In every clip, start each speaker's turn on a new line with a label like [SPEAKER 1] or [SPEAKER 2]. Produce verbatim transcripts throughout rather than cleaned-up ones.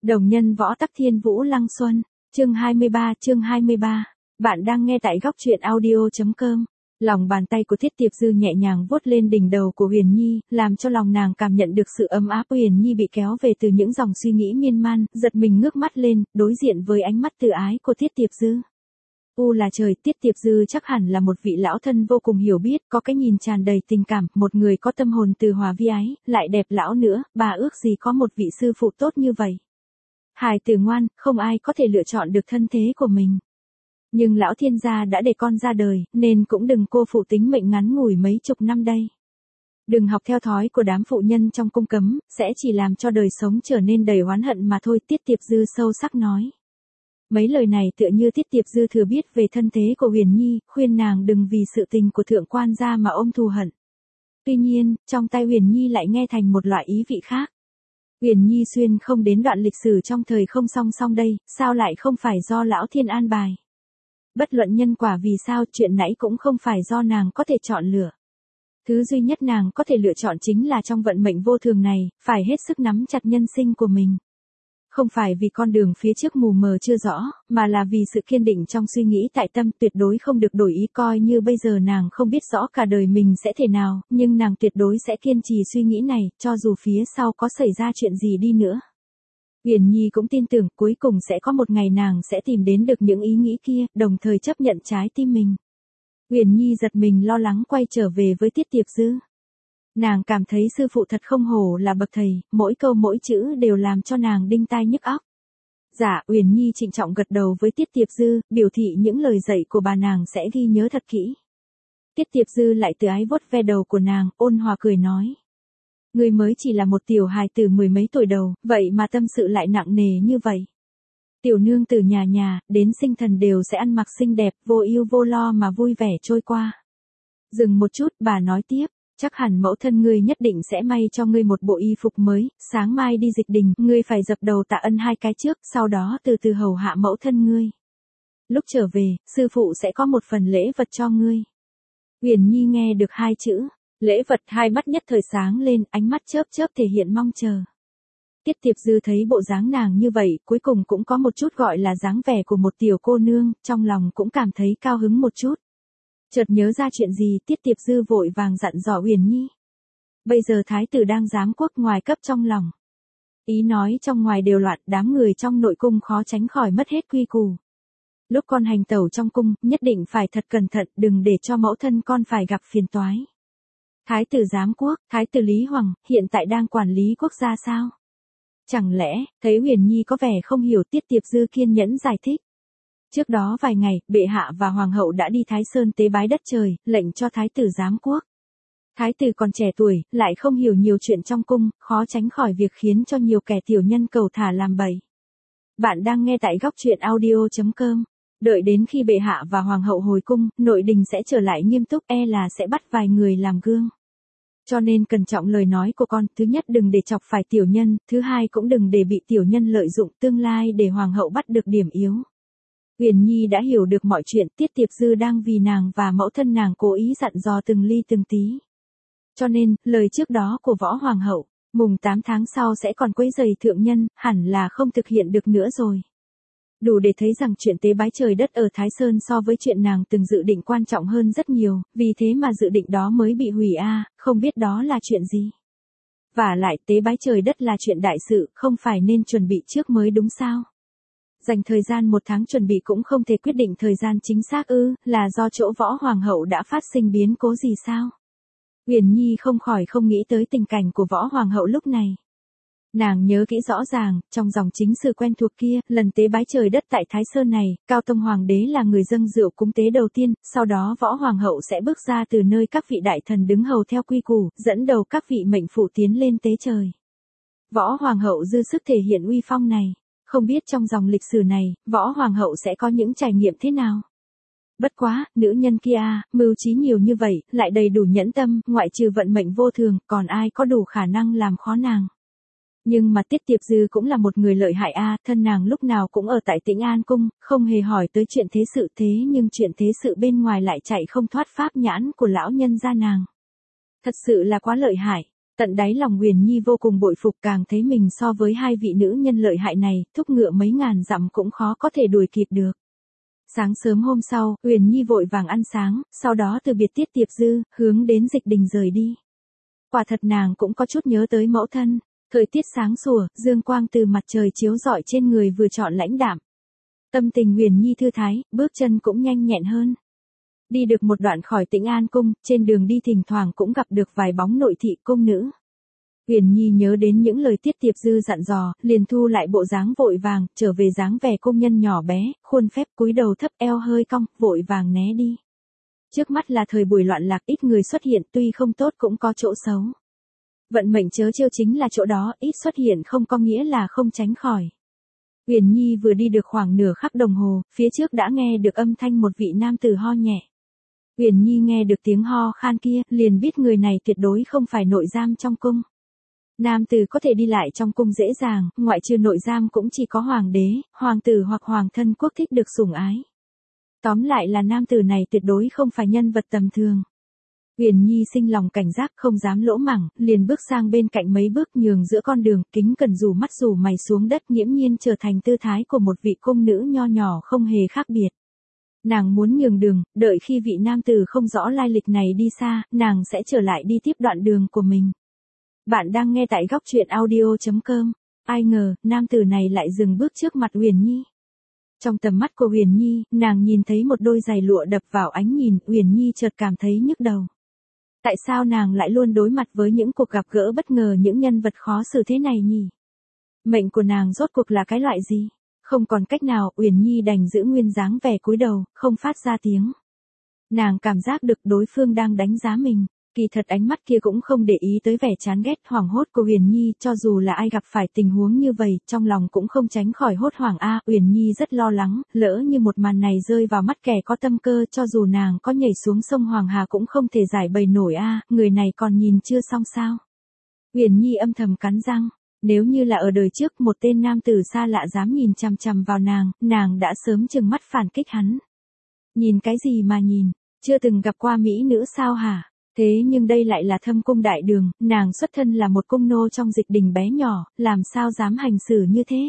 [SPEAKER 1] Đồng nhân võ tắc thiên vũ lăng xuân, chương hai mươi ba, chương hai mươi ba. Bạn đang nghe tại góc truyện audio.com. Lòng bàn tay của Thiết Tiệp Dư nhẹ nhàng vuốt lên đỉnh đầu của Huyền Nhi, làm cho lòng nàng cảm nhận được sự ấm áp. Huyền Nhi bị kéo về từ những dòng suy nghĩ miên man, giật mình ngước mắt lên, đối diện với ánh mắt từ ái của Thiết Tiệp Dư. U là trời, Tiết Tiệp Dư chắc hẳn là một vị lão thân vô cùng hiểu biết, có cái nhìn tràn đầy tình cảm, một người có tâm hồn từ hòa vi ái, lại đẹp lão nữa, bà ước gì có một vị sư phụ tốt như vậy. Hài tử ngoan, không ai có thể lựa chọn được thân thế của mình. Nhưng lão thiên gia đã để con ra đời, nên cũng đừng cô phụ tính mệnh ngắn ngủi mấy chục năm đây. Đừng học theo thói của đám phụ nhân trong cung cấm, sẽ chỉ làm cho đời sống trở nên đầy oán hận mà thôi, Tiết Tiệp Dư sâu sắc nói. Mấy lời này tựa như Tiết Tiệp Dư thừa biết về thân thế của Huyền Nhi, khuyên nàng đừng vì sự tình của thượng quan gia mà ôm thù hận. Tuy nhiên, trong tai Huyền Nhi lại nghe thành một loại ý vị khác. Huyền Nhi xuyên không đến đoạn lịch sử trong thời không song song đây, sao lại không phải do lão thiên an bài? Bất luận nhân quả vì sao, chuyện nãy cũng không phải do nàng có thể chọn lựa. Thứ duy nhất nàng có thể lựa chọn chính là trong vận mệnh vô thường này, phải hết sức nắm chặt nhân sinh của mình. Không phải vì con đường phía trước mù mờ chưa rõ, mà là vì sự kiên định trong suy nghĩ tại tâm, tuyệt đối không được đổi ý. Coi như bây giờ nàng không biết rõ cả đời mình sẽ thế nào, nhưng nàng tuyệt đối sẽ kiên trì suy nghĩ này, cho dù phía sau có xảy ra chuyện gì đi nữa. Huyền Nhi cũng tin tưởng cuối cùng sẽ có một ngày nàng sẽ tìm đến được những ý nghĩ kia, đồng thời chấp nhận trái tim mình. Huyền Nhi giật mình lo lắng quay trở về với Tiết Tiệp Dư. Nàng cảm thấy sư phụ thật không hổ là bậc thầy, mỗi câu mỗi chữ đều làm cho nàng đinh tai nhức óc. Dạ, Huyền Nhi trịnh trọng gật đầu với Tiết Tiệp Dư, biểu thị những lời dạy của bà nàng sẽ ghi nhớ thật kỹ. Tiết Tiệp Dư lại từ ái vuốt ve đầu của nàng, ôn hòa cười nói. Ngươi mới chỉ là một tiểu hài tử mười mấy tuổi đầu, vậy mà tâm sự lại nặng nề như vậy. Tiểu nương từ nhà nhà, đến sinh thần đều sẽ ăn mặc xinh đẹp, vô ưu vô lo mà vui vẻ trôi qua. Dừng một chút, bà nói tiếp. Chắc hẳn mẫu thân ngươi nhất định sẽ may cho ngươi một bộ y phục mới, sáng mai đi dịch đình, ngươi phải dập đầu tạ ân hai cái trước, sau đó từ từ hầu hạ mẫu thân ngươi. Lúc trở về, sư phụ sẽ có một phần lễ vật cho ngươi. Huyền Nhi nghe được hai chữ, lễ vật, hai mắt nhất thời sáng lên, ánh mắt chớp chớp thể hiện mong chờ. Tiết Tiệp Dư thấy bộ dáng nàng như vậy, cuối cùng cũng có một chút gọi là dáng vẻ của một tiểu cô nương, trong lòng cũng cảm thấy cao hứng một chút. Chợt nhớ ra chuyện gì, Tiết Tiệp Dư vội vàng dặn dò Huyền Nhi. Bây giờ thái tử đang giám quốc, ngoài cấp trong lòng. Ý nói trong ngoài đều loạn, đám người trong nội cung khó tránh khỏi mất hết quy củ. Lúc con hành tẩu trong cung, nhất định phải thật cẩn thận, đừng để cho mẫu thân con phải gặp phiền toái. Thái tử giám quốc, thái tử Lý Hoàng, hiện tại đang quản lý quốc gia sao? Chẳng lẽ, thấy Huyền Nhi có vẻ không hiểu, Tiết Tiệp Dư kiên nhẫn giải thích. Trước đó vài ngày, bệ hạ và hoàng hậu đã đi Thái Sơn tế bái đất trời, lệnh cho thái tử giám quốc. Thái tử còn trẻ tuổi, lại không hiểu nhiều chuyện trong cung, khó tránh khỏi việc khiến cho nhiều kẻ tiểu nhân cầu thả làm bậy. Bạn đang nghe tại góc truyện audio.com. Đợi đến khi bệ hạ và hoàng hậu hồi cung, nội đình sẽ trở lại nghiêm túc, e là sẽ bắt vài người làm gương. Cho nên cẩn trọng lời nói của con, thứ nhất đừng để chọc phải tiểu nhân, thứ hai cũng đừng để bị tiểu nhân lợi dụng, tương lai để hoàng hậu bắt được điểm yếu. Huyền Nhi đã hiểu được mọi chuyện, Tiết Tiệp Dư đang vì nàng và mẫu thân nàng cố ý dặn dò từng ly từng tí. Cho nên, lời trước đó của võ hoàng hậu, mùng tám tháng sau sẽ còn quấy rầy thượng nhân, hẳn là không thực hiện được nữa rồi. Đủ để thấy rằng chuyện tế bái trời đất ở Thái Sơn so với chuyện nàng từng dự định quan trọng hơn rất nhiều, vì thế mà dự định đó mới bị hủy a, à, không biết đó là chuyện gì. Vả lại tế bái trời đất là chuyện đại sự, không phải nên chuẩn bị trước mới đúng sao? Dành thời gian một tháng chuẩn bị cũng không thể quyết định thời gian chính xác ư, là do chỗ võ hoàng hậu đã phát sinh biến cố gì sao? Huyền Nhi không khỏi không nghĩ tới tình cảnh của võ hoàng hậu lúc này. Nàng nhớ kỹ rõ ràng, trong dòng chính sử quen thuộc kia, lần tế bái trời đất tại Thái Sơn này, Cao Tông Hoàng đế là người dâng rượu cúng tế đầu tiên, sau đó võ hoàng hậu sẽ bước ra từ nơi các vị đại thần đứng hầu theo quy củ, dẫn đầu các vị mệnh phụ tiến lên tế trời. Võ hoàng hậu dư sức thể hiện uy phong này. Không biết trong dòng lịch sử này, võ hoàng hậu sẽ có những trải nghiệm thế nào? Bất quá, nữ nhân kia, mưu trí nhiều như vậy, lại đầy đủ nhẫn tâm, ngoại trừ vận mệnh vô thường, còn ai có đủ khả năng làm khó nàng. Nhưng mà Tiết Tiệp Dư cũng là một người lợi hại a, thân nàng lúc nào cũng ở tại Tĩnh An cung, không hề hỏi tới chuyện thế sự, thế nhưng chuyện thế sự bên ngoài lại chạy không thoát pháp nhãn của lão nhân gia nàng. Thật sự là quá lợi hại. Tận đáy lòng Huyền Nhi vô cùng bội phục, càng thấy mình so với hai vị nữ nhân lợi hại này, thúc ngựa mấy ngàn dặm cũng khó có thể đuổi kịp được. Sáng sớm hôm sau, Huyền Nhi vội vàng ăn sáng, sau đó từ biệt Tiết Tiệp Dư, hướng đến Dịch Đình rời đi. Quả thật nàng cũng có chút nhớ tới mẫu thân, thời tiết sáng sủa, dương quang từ mặt trời chiếu rọi trên người vừa trọn lãnh đạm. Tâm tình Huyền Nhi thư thái, bước chân cũng nhanh nhẹn hơn. Đi được một đoạn khỏi Tĩnh An cung, trên đường đi thỉnh thoảng cũng gặp được vài bóng nội thị cung nữ. Huyền Nhi nhớ đến những lời Tiết Tiệp Dư dặn dò, liền thu lại bộ dáng vội vàng, trở về dáng vẻ công nhân nhỏ bé, khuôn phép cúi đầu thấp eo hơi cong, vội vàng né đi. Trước mắt là thời buổi loạn lạc, ít người xuất hiện, tuy không tốt cũng có chỗ xấu. Vận mệnh chớ trêu chính là chỗ đó, ít xuất hiện không có nghĩa là không tránh khỏi. Huyền Nhi vừa đi được khoảng nửa khắc đồng hồ, phía trước đã nghe được âm thanh một vị nam tử ho nhẹ. Huyền Nhi nghe được tiếng ho khan kia, liền biết người này tuyệt đối không phải nội giam trong cung. Nam tử có thể đi lại trong cung dễ dàng, ngoại trừ nội giam cũng chỉ có hoàng đế, hoàng tử hoặc hoàng thân quốc thích được sủng ái. Tóm lại là nam tử này tuyệt đối không phải nhân vật tầm thường. Huyền Nhi sinh lòng cảnh giác, không dám lỗ mảng, liền bước sang bên cạnh mấy bước, nhường giữa con đường, kính cẩn rủ mắt rủ mày xuống đất, nghiễm nhiên trở thành tư thái của một vị cung nữ nho nhỏ không hề khác biệt. Nàng muốn nhường đường, đợi khi vị nam tử không rõ lai lịch này đi xa, nàng sẽ trở lại đi tiếp đoạn đường của mình. Bạn đang nghe tại góc truyện audio chấm com. Ai ngờ, nam tử này lại dừng bước trước mặt Huyền Nhi. Trong tầm mắt của Huyền Nhi, nàng nhìn thấy một đôi giày lụa đập vào ánh nhìn, Huyền Nhi chợt cảm thấy nhức đầu. Tại sao nàng lại luôn đối mặt với những cuộc gặp gỡ bất ngờ, những nhân vật khó xử thế này nhỉ? Mệnh của nàng rốt cuộc là cái loại gì? Không còn cách nào, Huyền Nhi đành giữ nguyên dáng vẻ cúi đầu, không phát ra tiếng. Nàng cảm giác được đối phương đang đánh giá mình. Kỳ thật ánh mắt kia cũng không để ý tới vẻ chán ghét hoảng hốt của Huyền Nhi, cho dù là ai gặp phải tình huống như vậy, trong lòng cũng không tránh khỏi hốt hoảng a. Huyền Nhi rất lo lắng, lỡ như một màn này rơi vào mắt kẻ có tâm cơ, cho dù nàng có nhảy xuống sông Hoàng Hà cũng không thể giải bày nổi a, người này còn nhìn chưa xong sao? Huyền Nhi âm thầm cắn răng, nếu như là ở đời trước một tên nam tử xa lạ dám nhìn chằm chằm vào nàng, nàng đã sớm trừng mắt phản kích hắn. Nhìn cái gì mà nhìn, chưa từng gặp qua mỹ nữ sao hả? Thế nhưng đây lại là Thâm cung đại đường, nàng xuất thân là một cung nô trong Dịch Đình bé nhỏ, làm sao dám hành xử như thế?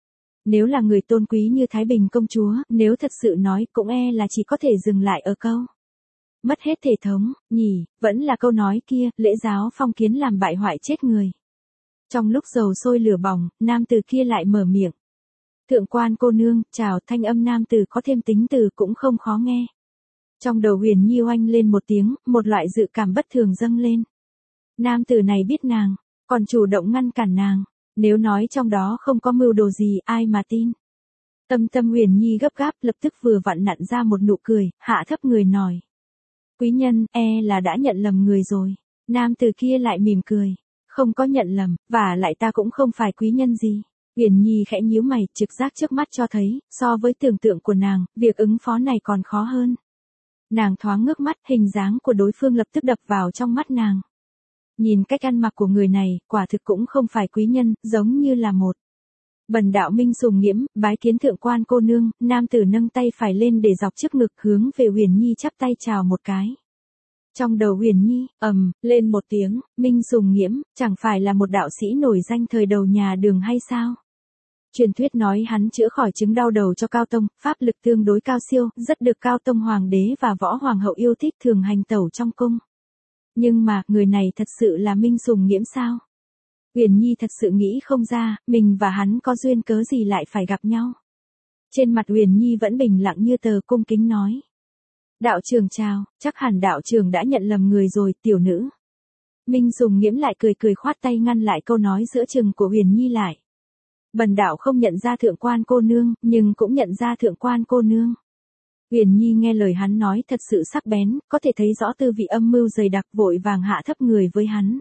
[SPEAKER 1] Nếu là người tôn quý như Thái Bình công chúa, nếu thật sự nói cũng e là chỉ có thể dừng lại ở câu. Mất hết thể thống, nhỉ, vẫn là câu nói kia, lễ giáo phong kiến làm bại hoại chết người. Trong lúc dầu sôi lửa bỏng, nam tử kia lại mở miệng. Thượng quan cô nương, chào, thanh âm nam tử có thêm tính từ cũng không khó nghe. Trong đầu Huyền Nhi oanh lên một tiếng, một loại dự cảm bất thường dâng lên. Nam tử này biết nàng, còn chủ động ngăn cản nàng, nếu nói trong đó không có mưu đồ gì ai mà tin. Tâm tâm Huyền Nhi gấp gáp, lập tức vừa vặn nặn ra một nụ cười, hạ thấp người nói. Quý nhân, e là đã nhận lầm người rồi. Nam tử kia lại mỉm cười, không có nhận lầm, và lại ta cũng không phải quý nhân gì. Huyền Nhi khẽ nhíu mày, trực giác trước mắt cho thấy, so với tưởng tượng của nàng, việc ứng phó này còn khó hơn. Nàng thoáng ngước mắt, hình dáng của đối phương lập tức đập vào trong mắt nàng. Nhìn cách ăn mặc của người này, quả thực cũng không phải quý nhân, giống như là một. Bần đạo Minh Sùng Nghiễm, bái kiến thượng quan cô nương, nam tử nâng tay phải lên để dọc trước ngực, hướng về Huyền Nhi chắp tay chào một cái. Trong đầu Huyền Nhi, ầm, lên một tiếng, Minh Sùng Nghiễm, chẳng phải là một đạo sĩ nổi danh thời đầu nhà Đường hay sao? Truyền thuyết nói hắn chữa khỏi chứng đau đầu cho Cao Tông, pháp lực tương đối cao siêu, rất được Cao Tông hoàng đế và võ hoàng hậu yêu thích, thường hành tẩu trong cung. Nhưng mà, người này thật sự là Minh Sùng Nghiễm sao? Huyền Nhi thật sự nghĩ không ra, mình và hắn có duyên cớ gì lại phải gặp nhau. Trên mặt Huyền Nhi vẫn bình lặng như tờ, cung kính nói. Đạo trưởng chào, chắc hẳn đạo trưởng đã nhận lầm người rồi, tiểu nữ. Minh Sùng Nghiễm lại cười cười khoát tay ngăn lại câu nói giữa chừng của Huyền Nhi lại. Bần đạo không nhận ra thượng quan cô nương, nhưng cũng nhận ra thượng quan cô nương. Huyền Nhi nghe lời hắn nói thật sự sắc bén, có thể thấy rõ tư vị âm mưu dày đặc, vội vàng hạ thấp người với hắn.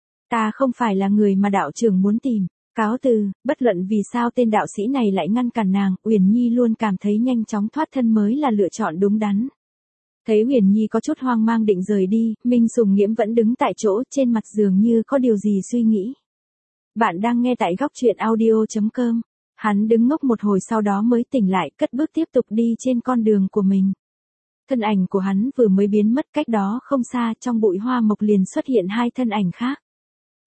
[SPEAKER 1] Ta không phải là người mà đạo trưởng muốn tìm. Cáo từ, bất luận vì sao tên đạo sĩ này lại ngăn cản nàng, Huyền Nhi luôn cảm thấy nhanh chóng thoát thân mới là lựa chọn đúng đắn. Thấy Huyền Nhi có chút hoang mang định rời đi, Minh Sùng Nghiễm vẫn đứng tại chỗ, trên mặt dường như có điều gì suy nghĩ. Bạn đang nghe tại góc truyện audio chấm com. Hắn đứng ngốc một hồi sau đó mới tỉnh lại, cất bước tiếp tục đi trên con đường của mình. Thân ảnh của hắn vừa mới biến mất, cách đó không xa, trong bụi hoa mộc liền xuất hiện hai thân ảnh khác.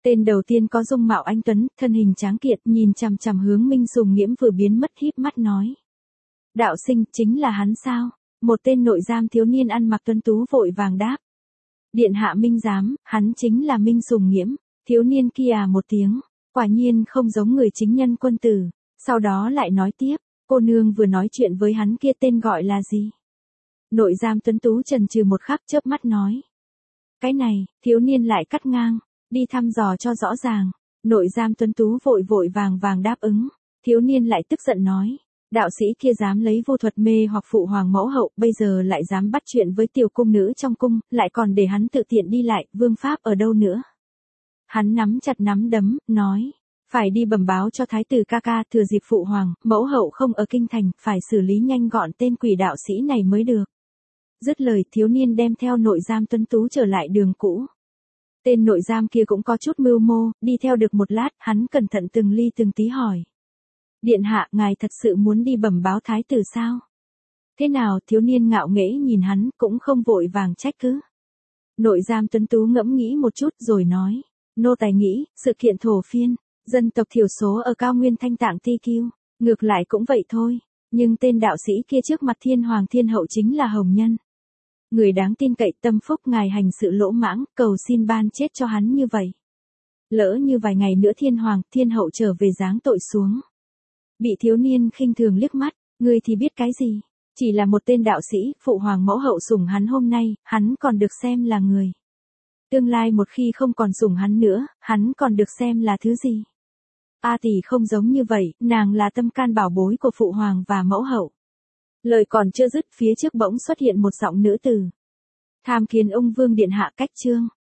[SPEAKER 1] Tên đầu tiên có dung mạo anh tuấn, thân hình tráng kiệt, nhìn chằm chằm hướng Minh Sùng Nghiễm vừa biến mất híp mắt nói. Đạo sinh, chính là hắn sao? Một tên nội giam thiếu niên ăn mặc tuấn tú vội vàng đáp. Điện hạ Minh giám, hắn chính là Minh Sùng Nghiễm. Thiếu niên kia à một tiếng, quả nhiên không giống người chính nhân quân tử. Sau đó lại nói tiếp, cô nương vừa nói chuyện với hắn kia tên gọi là gì? Nội giam tuấn tú chần chừ một khắc chớp mắt nói. Cái này, thiếu niên lại cắt ngang, đi thăm dò cho rõ ràng. Nội giam tuấn tú vội vội vàng vàng đáp ứng. Thiếu niên lại tức giận nói. Đạo sĩ kia dám lấy vô thuật mê hoặc phụ hoàng mẫu hậu, bây giờ lại dám bắt chuyện với tiểu cung nữ trong cung, lại còn để hắn tự tiện đi lại, vương pháp ở đâu nữa? Hắn nắm chặt nắm đấm, nói, phải đi bẩm báo cho thái tử ca ca, thừa dịp phụ hoàng, mẫu hậu không ở kinh thành, phải xử lý nhanh gọn tên quỷ đạo sĩ này mới được. Dứt lời, thiếu niên đem theo nội giam tuấn tú trở lại đường cũ. Tên nội giam kia cũng có chút mưu mô, đi theo được một lát, hắn cẩn thận từng ly từng tí hỏi. Điện hạ, ngài thật sự muốn đi bẩm báo thái tử sao? Thế nào? Thiếu niên ngạo nghễ nhìn hắn, cũng không vội vàng trách cứ. Nội giam tuấn tú ngẫm nghĩ một chút rồi nói. Nô tài nghĩ, sự kiện thổ phiên, dân tộc thiểu số ở cao nguyên Thanh Tạng Ti Kiêu, ngược lại cũng vậy thôi. Nhưng tên đạo sĩ kia trước mặt thiên hoàng thiên hậu chính là hồng nhân. Người đáng tin cậy, tâm phúc, ngài hành sự lỗ mãng, cầu xin ban chết cho hắn như vậy. Lỡ như vài ngày nữa thiên hoàng, thiên hậu trở về giáng tội xuống. Bị thiếu niên khinh thường liếc mắt, ngươi thì biết cái gì? Chỉ là một tên đạo sĩ, phụ hoàng mẫu hậu sủng hắn hôm nay, hắn còn được xem là người. Tương lai một khi không còn sủng hắn nữa, hắn còn được xem là thứ gì? A tỷ không giống như vậy, nàng là tâm can bảo bối của phụ hoàng và mẫu hậu. Lời còn chưa dứt, phía trước bỗng xuất hiện một giọng nữ tử. Tham kiến ông vương điện hạ, cách chương.